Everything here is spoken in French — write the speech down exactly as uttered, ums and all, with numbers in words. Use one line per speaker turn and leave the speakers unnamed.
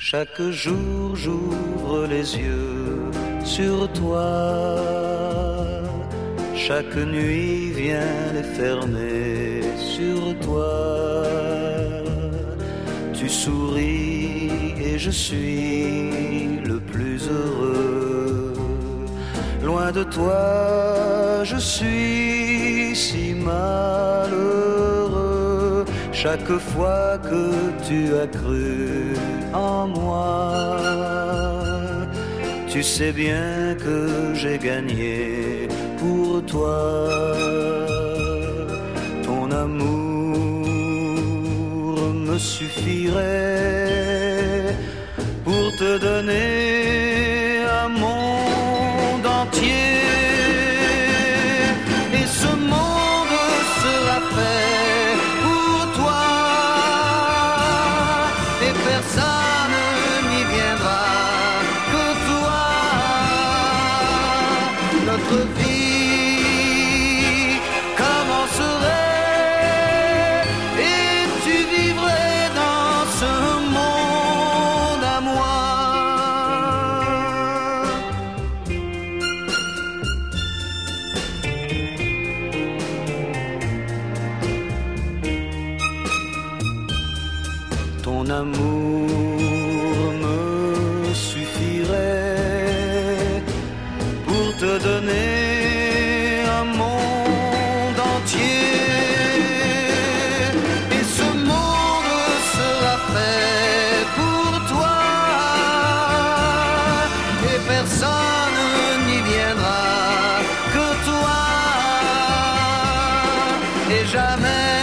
Chaque jour j'ouvre les yeux sur toi. Chaque nuit vient les fermer sur toi. Tu souris et je suis le plus heureux. Loin de toi, je suis si malheureux. Chaque fois que tu as cru en moi, tu sais bien que j'ai gagné pour toi. Ton amour me suffirait pour te donner un monde entier. Et ce monde sera fait pour toi. Et personne n'y viendra que toi. Notre vie commencerait et tu vivrais dans ce monde à moi. Ton amour me suffirait pour te donner un monde entier. Et ce monde sera fait pour toi. Et personne n'y viendra que toi. Et jamais